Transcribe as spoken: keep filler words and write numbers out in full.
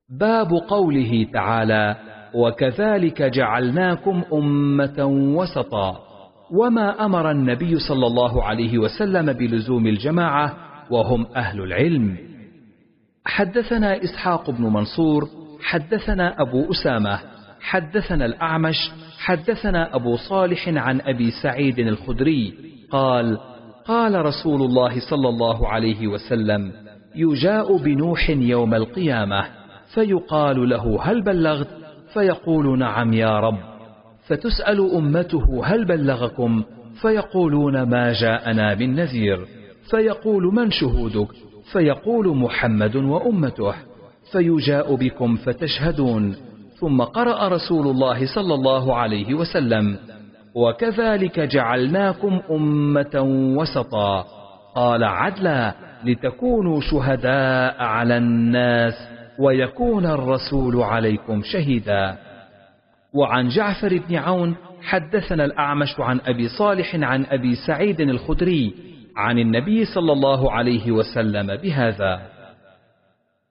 باب قوله تعالى: وكذلك جعلناكم أمة وسطا، وما أمر النبي صلى الله عليه وسلم بلزوم الجماعة وهم أهل العلم. حدثنا إسحاق بن منصور حدثنا أبو أسامة حدثنا الأعمش حدثنا أبو صالح عن أبي سعيد الخدري قال: قال رسول الله صلى الله عليه وسلم: يجاء بنوح يوم القيامة فيقال له: هل بلغت؟ فيقول: نعم يا رب. فتسأل أمته: هل بلغكم؟ فيقولون: ما جاءنا من نذير. فيقول: من شهودك؟ فيقول: محمد وأمته. فيجاء بكم فتشهدون. ثم قرأ رسول الله صلى الله عليه وسلم: وكذلك جعلناكم أمة وسطا، قال: عدلا لتكونوا شهداء على الناس ويكون الرسول عليكم شهيدا. وعن جعفر بن عون حدثنا الأعمش عن أبي صالح عن أبي سعيد الخدري عن النبي صلى الله عليه وسلم بهذا.